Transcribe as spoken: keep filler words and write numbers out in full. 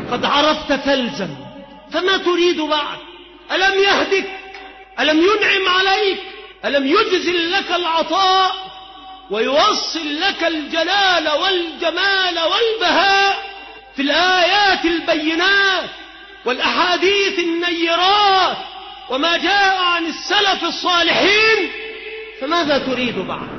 قد عرفت فالزم، فما تريد بعد؟ ألم يهدك؟ ألم ينعم عليك؟ ألم يجزل لك العطاء ويوصل لك الجلال والجمال والبهاء في الآيات البينات والأحاديث النيرات وما جاء عن السلف الصالحين؟ فماذا تريد بعد؟